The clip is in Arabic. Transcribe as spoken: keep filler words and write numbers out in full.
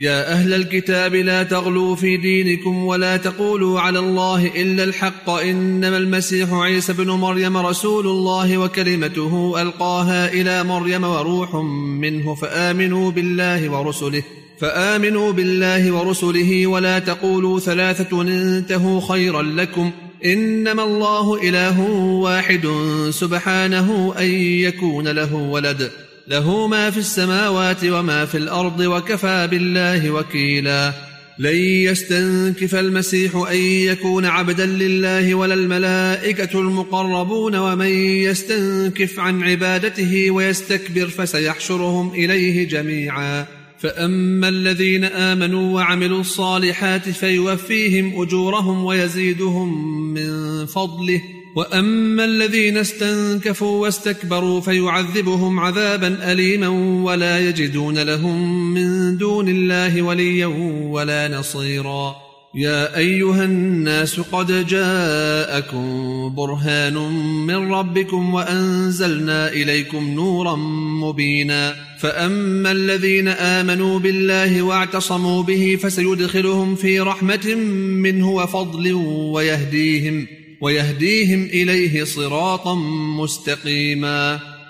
يا أهل الكتاب لا تغلوا في دينكم ولا تقولوا على الله إلا الحق إنما المسيح عيسى بن مريم رسول الله وكلمته ألقاها إلى مريم وروح منه فآمنوا بالله ورسله فآمنوا بالله ورسله ولا تقولوا ثلاثة انتهوا خيرا لكم إنما الله إله واحد سبحانه أن يكون له ولد له ما في السماوات وما في الأرض وكفى بالله وكيلا لن يستنكف المسيح أن يكون عبدا لله ولا الملائكة المقربون ومن يستنكف عن عبادته ويستكبر فسيحشرهم إليه جميعا فأما الذين آمنوا وعملوا الصالحات فيوفيهم أجورهم ويزيدهم من فضله وأما الذين استنكفوا واستكبروا فيعذبهم عذابا أليما ولا يجدون لهم من دون الله وليا ولا نصيرا يا أيها الناس قد جاءكم برهان من ربكم وأنزلنا إليكم نورا مبينا فأما الذين آمنوا بالله واعتصموا به فسيدخلهم في رحمة منه وفضل ويهديهم ويهديهم إليه صراطا مستقيما